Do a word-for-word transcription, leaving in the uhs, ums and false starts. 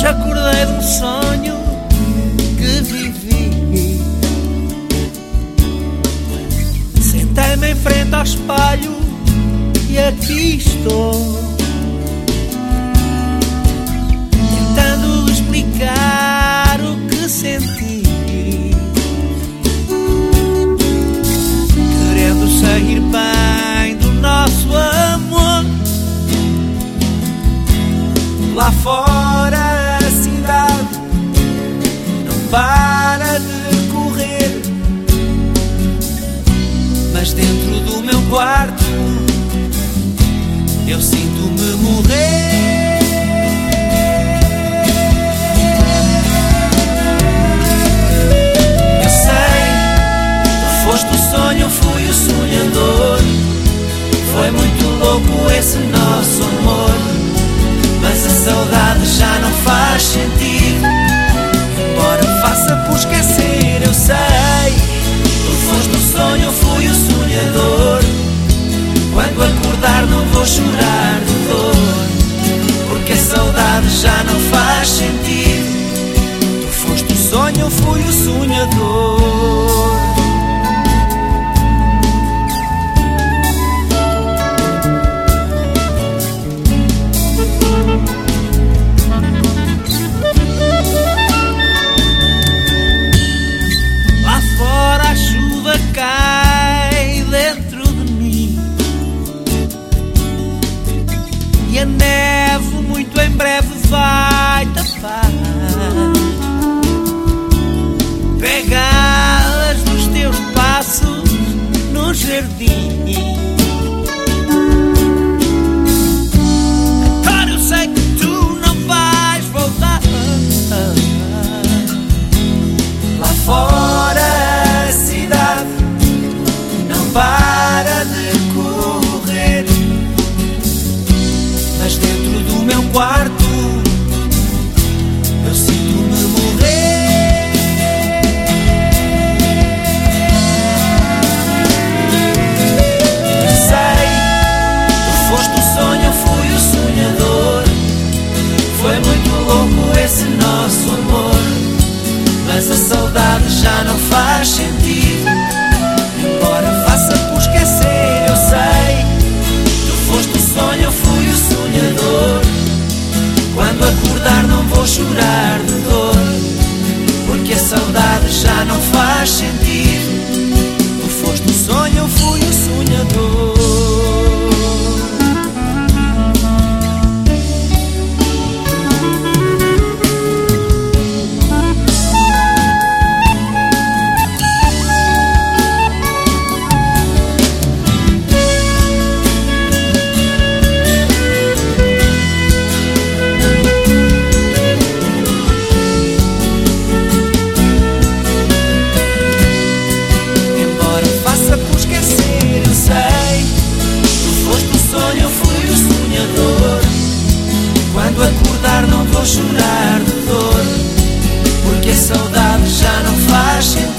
Hoje acordei de um sonho que vivi. Sentei-me em frente ao espelho e aqui estou, tentando explicar o que senti, querendo sair bem do nosso amor. Lá fora a cidade não para de correr, mas dentro do meu quarto eu sinto-me morrer. Eu sei, tu foste o sonho, eu fui o sonhador. Foi muito louco esse nosso amor, mas a saudade já não faz sentido, embora faça por esquecer. Eu sei, tu foste o sonho, eu fui o sonhador. Quando acordar não vou chorar de dor, porque a saudade já não faz sentido. Tu foste o sonho, eu fui o sonhador. Cai dentro de mim e a neve muito em breve vai tapar pegadas dos teus passos no jardim. Agora eu sei que tu não vais voltar. Lá fora para de correr, mas dentro do meu quarto eu sinto-me morrer. Eu sei, tu foste o sonho, eu fui o sonhador. Foi muito louco esse nosso amor, mas a saudade já não faz sentido, embora faça por esquecer. Eu sei, tu foste o sonho, eu fui o sonhador. Quando acordar não vou chorar de dor, porque a saudade já não faz sentido. Tu foste o sonho, eu fui o sonhador. Quando acordar não vou chorar de dor, porque a saudade já não faz sentido.